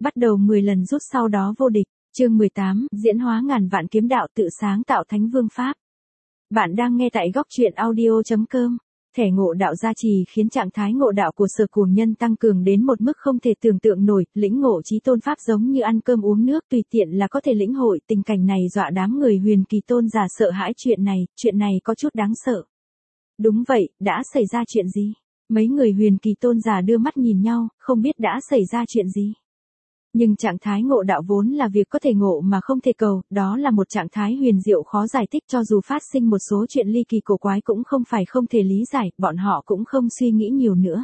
bắt đầu 10 lần rút sau đó vô địch. Chương 18, diễn hóa ngàn vạn kiếm đạo tự sáng tạo thánh vương pháp. Bạn đang nghe tại góc truyện audio.com. Thẻ ngộ đạo gia trì khiến trạng thái ngộ đạo của Sở Cuồng Nhân tăng cường đến một mức không thể tưởng tượng nổi, lĩnh ngộ chí tôn pháp giống như ăn cơm uống nước tùy tiện là có thể lĩnh hội. Tình cảnh này dọa đám người Huyền Kỳ tôn giả sợ hãi. Chuyện này có chút đáng sợ. Đúng vậy, đã xảy ra chuyện gì? Mấy người Huyền Kỳ tôn giả đưa mắt nhìn nhau, không biết đã xảy ra chuyện gì. Nhưng trạng thái ngộ đạo vốn là việc có thể ngộ mà không thể cầu, đó là một trạng thái huyền diệu khó giải thích, cho dù phát sinh một số chuyện ly kỳ cổ quái cũng không phải không thể lý giải, bọn họ cũng không suy nghĩ nhiều nữa.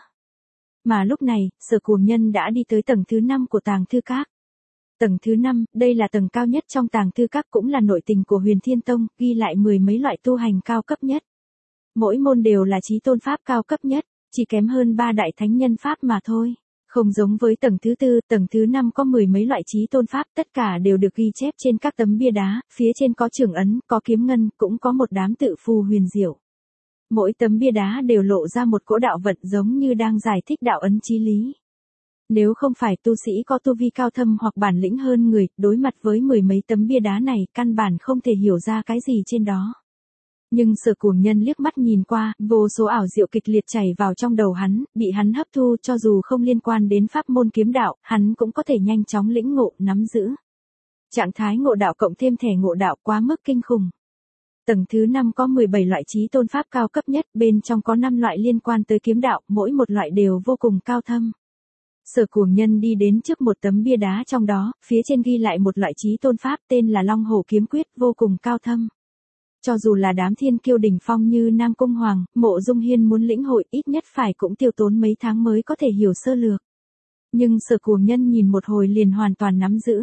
Mà lúc này, Sở Cuồng Nhân đã đi tới tầng thứ 5 của Tàng Thư Các. Tầng thứ 5, đây là tầng cao nhất trong Tàng Thư Các, cũng là nội tình của Huyền Thiên Tông, ghi lại mười mấy loại tu hành cao cấp nhất. Mỗi môn đều là chí tôn pháp cao cấp nhất, chỉ kém hơn 3 đại thánh nhân pháp mà thôi. Không giống với tầng thứ 4, tầng thứ 5 có mười mấy loại chí tôn pháp, tất cả đều được ghi chép trên các tấm bia đá, phía trên có trường ấn, có kiếm ngân, cũng có một đám tự phù huyền diệu. Mỗi tấm bia đá đều lộ ra một cỗ đạo vận giống như đang giải thích đạo ấn chí lý. Nếu không phải tu sĩ có tu vi cao thâm hoặc bản lĩnh hơn người, đối mặt với mười mấy tấm bia đá này, căn bản không thể hiểu ra cái gì trên đó. Nhưng Sở Cuồng Nhân liếc mắt nhìn qua, vô số ảo diệu kịch liệt chảy vào trong đầu hắn, bị hắn hấp thu, cho dù không liên quan đến pháp môn kiếm đạo, hắn cũng có thể nhanh chóng lĩnh ngộ, nắm giữ. Trạng thái ngộ đạo cộng thêm thẻ ngộ đạo quá mức kinh khủng. Tầng thứ 5 có 17 loại chí tôn pháp cao cấp nhất, bên trong có 5 loại liên quan tới kiếm đạo, mỗi một loại đều vô cùng cao thâm. Sở Cuồng Nhân đi đến trước một tấm bia đá trong đó, phía trên ghi lại một loại chí tôn pháp tên là Long Hổ Kiếm Quyết, vô cùng cao thâm. Cho dù là đám thiên kiêu đỉnh phong như Nam Cung Hoàng, Mộ Dung Hiên muốn lĩnh hội ít nhất phải cũng tiêu tốn mấy tháng mới có thể hiểu sơ lược. Nhưng Sở Cuồng Nhân nhìn một hồi liền hoàn toàn nắm giữ.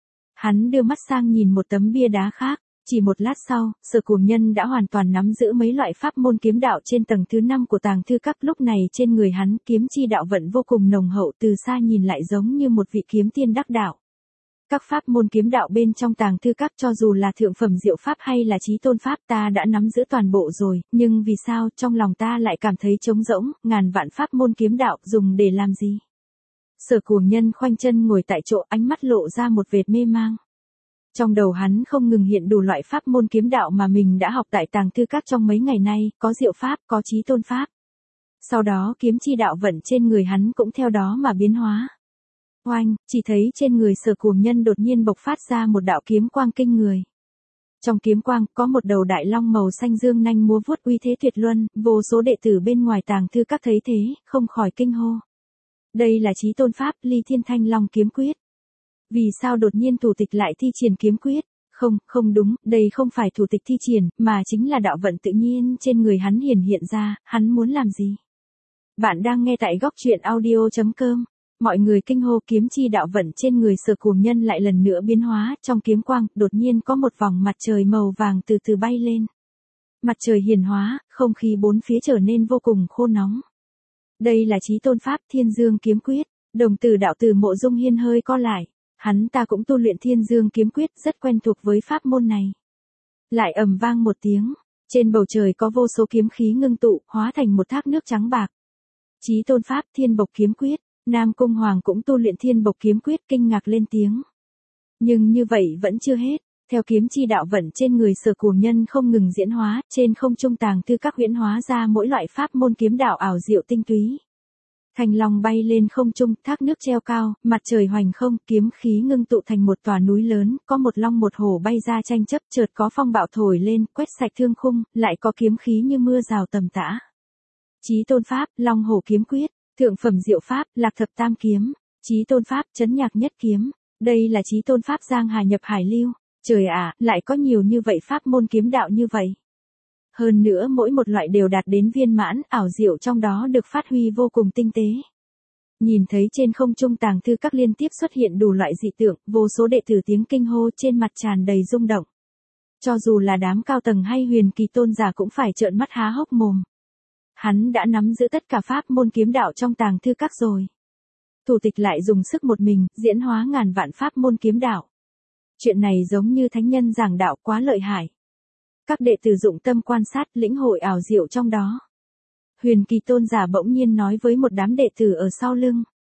Hắn đưa mắt sang nhìn một tấm bia đá khác, chỉ một lát sau, Sở Cuồng Nhân đã hoàn toàn nắm giữ mấy loại pháp môn kiếm đạo trên tầng thứ 5 của Tàng Thư Các. Lúc này trên người hắn kiếm chi đạo vận vô cùng nồng hậu, từ xa nhìn lại giống như một vị kiếm tiên đắc đạo. Các pháp môn kiếm đạo bên trong Tàng Thư Các, cho dù là thượng phẩm diệu pháp hay là chí tôn pháp, ta đã nắm giữ toàn bộ rồi, nhưng vì sao trong lòng ta lại cảm thấy trống rỗng? Ngàn vạn pháp môn kiếm đạo dùng để làm gì? Sở Cuồng Nhân khoanh chân ngồi tại chỗ, ánh mắt lộ ra một vệt mê mang. Trong đầu hắn không ngừng hiện đủ loại pháp môn kiếm đạo mà mình đã học tại Tàng Thư Các trong mấy ngày nay, có diệu pháp, có chí tôn pháp. Sau đó kiếm chi đạo vận trên người hắn cũng theo đó mà biến hóa. Oanh, chỉ thấy trên người Sở Cuồng Nhân đột nhiên bộc phát ra một đạo kiếm quang kinh người. Trong kiếm quang có một đầu đại long màu xanh dương nanh múa vuốt uy thế tuyệt luân, vô số đệ tử bên ngoài Tàng Thư Các thấy thế, không khỏi kinh hô. Đây là chí tôn pháp Ly Thiên Thanh Long Kiếm Quyết. Vì sao đột nhiên thủ tịch lại thi triển kiếm quyết? Không đúng, đây không phải thủ tịch thi triển, mà chính là đạo vận tự nhiên trên người hắn hiện ra, hắn muốn làm gì? Bạn đang nghe tại góc truyện audio.com. Mọi người kinh hô, kiếm chi đạo vận trên người Sở Cuồng Nhân lại lần nữa biến hóa, trong kiếm quang, đột nhiên có một vòng mặt trời màu vàng từ từ bay lên. Mặt trời hiển hóa, không khí bốn phía trở nên vô cùng khô nóng. Đây là chí tôn pháp Thiên Dương Kiếm Quyết, đồng tử đạo tử Mộ Dung Hiên hơi co lại, hắn ta cũng tu luyện Thiên Dương Kiếm Quyết, rất quen thuộc với pháp môn này. Lại ầm vang một tiếng, trên bầu trời có vô số kiếm khí ngưng tụ, hóa thành một thác nước trắng bạc. Chí tôn pháp Thiên Bộc Kiếm Quyết. Nam Cung Hoàng cũng tu luyện Thiên Bộc Kiếm Quyết, kinh ngạc lên tiếng. Nhưng như vậy vẫn chưa hết, theo kiếm chi đạo vận trên người Sở Cuồng Nhân không ngừng diễn hóa, trên không trung Tàng Thư Các huyễn hóa ra mỗi loại pháp môn kiếm đạo ảo diệu tinh túy. Thanh long bay lên không trung, thác nước treo cao, mặt trời hoành không, kiếm khí ngưng tụ thành một tòa núi lớn, có một long một hổ bay ra tranh chấp, chợt có phong bạo thổi lên, quét sạch thương khung, lại có kiếm khí như mưa rào tầm tã. Chí tôn pháp, Long Hổ Kiếm Quyết. Thượng phẩm diệu pháp, Lạc Thập Tam Kiếm, chí tôn pháp, Chấn Nhạc Nhất Kiếm. Đây là chí tôn pháp Giang Hà nhập hải lưu. Trời ạ, lại có nhiều như vậy pháp môn kiếm đạo như vậy. Hơn nữa mỗi một loại đều đạt đến viên mãn, ảo diệu trong đó được phát huy vô cùng tinh tế. Nhìn thấy trên không trung Tàng Thư Các liên tiếp xuất hiện đủ loại dị tượng, vô số đệ tử tiếng kinh hô, trên mặt tràn đầy rung động. Cho dù là đám cao tầng hay Huyền Kỳ tôn giả cũng phải trợn mắt há hốc mồm. Hắn đã nắm giữ tất cả pháp môn kiếm đạo trong Tàng Thư Các rồi. Thủ tịch lại dùng sức một mình, diễn hóa ngàn vạn pháp môn kiếm đạo. Chuyện này giống như thánh nhân giảng đạo, quá lợi hại. Các đệ tử dụng tâm quan sát, lĩnh hội ảo diệu trong đó. Huyền Kỳ tôn giả bỗng nhiên nói với một đám đệ tử ở sau lưng.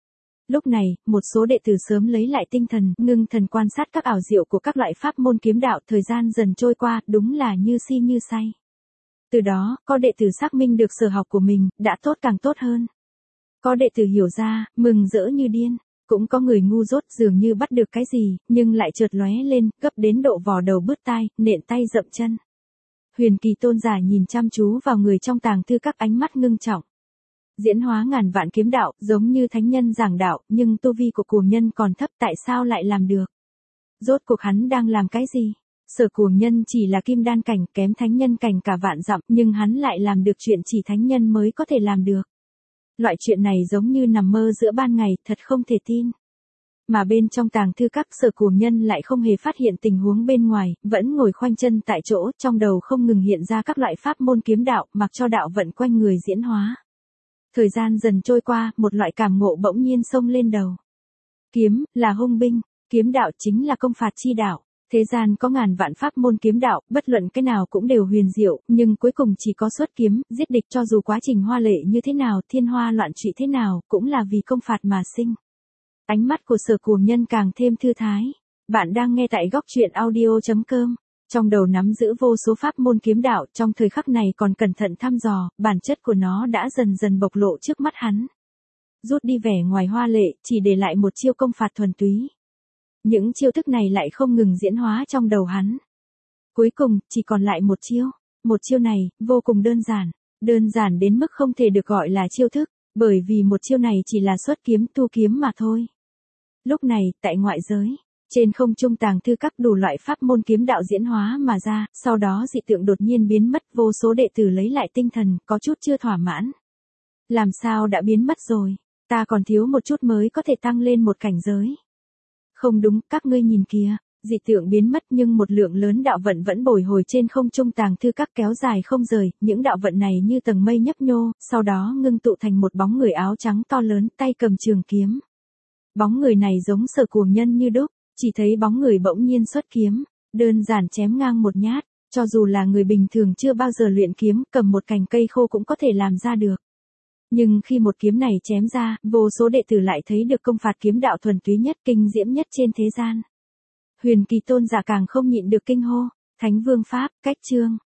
Lúc này, một số đệ tử sớm lấy lại tinh thần, ngưng thần quan sát các ảo diệu của các loại pháp môn kiếm đạo, thời gian dần trôi qua, đúng là như si như say. Từ đó, có đệ tử xác minh được sở học của mình, đã tốt càng tốt hơn. Có đệ tử hiểu ra, mừng rỡ như điên. Cũng có người ngu dốt dường như bắt được cái gì, nhưng lại chợt lóe lên, gấp đến độ vò đầu bứt tai, nện tay dậm chân. Huyền Kỳ tôn giả nhìn chăm chú vào người trong tàng thư các, ánh mắt ngưng trọng. Diễn hóa ngàn vạn kiếm đạo, giống như thánh nhân giảng đạo, nhưng tu vi của cuồng nhân còn thấp, tại sao lại làm được? Rốt cuộc hắn đang làm cái gì? Sở cuồng nhân chỉ là kim đan cảnh, kém thánh nhân cảnh cả vạn dặm, nhưng hắn lại làm được chuyện chỉ thánh nhân mới có thể làm được. Loại chuyện này giống như nằm mơ giữa ban ngày, thật không thể tin. Mà bên trong tàng thư các, Sở cuồng nhân lại không hề phát hiện tình huống bên ngoài, vẫn ngồi khoanh chân tại chỗ, trong đầu không ngừng hiện ra các loại pháp môn kiếm đạo, mặc cho đạo vận quanh người diễn hóa. Thời gian dần trôi qua, một loại cảm ngộ bỗng nhiên xông lên đầu. Kiếm, là hung binh, kiếm đạo chính là công phạt chi đạo. Thế gian có ngàn vạn pháp môn kiếm đạo, bất luận cái nào cũng đều huyền diệu, nhưng cuối cùng chỉ có xuất kiếm, giết địch, cho dù quá trình hoa lệ như thế nào, thiên hoa loạn trụy thế nào, cũng là vì công phạt mà sinh. Ánh mắt của Sở cuồng nhân càng thêm thư thái. Bạn đang nghe tại góc truyện audio.com. Trong đầu nắm giữ vô số pháp môn kiếm đạo, trong thời khắc này còn cẩn thận thăm dò, bản chất của nó đã dần dần bộc lộ trước mắt hắn. Rút đi vẻ ngoài hoa lệ, chỉ để lại một chiêu công phạt thuần túy. Những chiêu thức này lại không ngừng diễn hóa trong đầu hắn. Cuối cùng, chỉ còn lại một chiêu. Một chiêu này, vô cùng đơn giản. Đơn giản đến mức không thể được gọi là chiêu thức, bởi vì một chiêu này chỉ là xuất kiếm tu kiếm mà thôi. Lúc này, tại ngoại giới, trên không trung tàng thư các đủ loại pháp môn kiếm đạo diễn hóa mà ra, sau đó dị tượng đột nhiên biến mất, vô số đệ tử lấy lại tinh thần, có chút chưa thỏa mãn. Làm sao đã biến mất rồi? Ta còn thiếu một chút mới có thể tăng lên một cảnh giới. Không đúng, các ngươi nhìn kìa, dị tượng biến mất nhưng một lượng lớn đạo vận vẫn bồi hồi trên không trung tàng thư các kéo dài không rời, những đạo vận này như tầng mây nhấp nhô, sau đó ngưng tụ thành một bóng người áo trắng to lớn, tay cầm trường kiếm. Bóng người này giống Sở cuồng nhân như đúc, chỉ thấy bóng người bỗng nhiên xuất kiếm, đơn giản chém ngang một nhát, cho dù là người bình thường chưa bao giờ luyện kiếm, cầm một cành cây khô cũng có thể làm ra được. Nhưng khi một kiếm này chém ra, vô số đệ tử lại thấy được công phạt kiếm đạo thuần túy nhất, kinh diễm nhất trên thế gian. Huyền Kỳ tôn giả càng không nhịn được kinh hô, Thánh Vương Pháp, cách chương.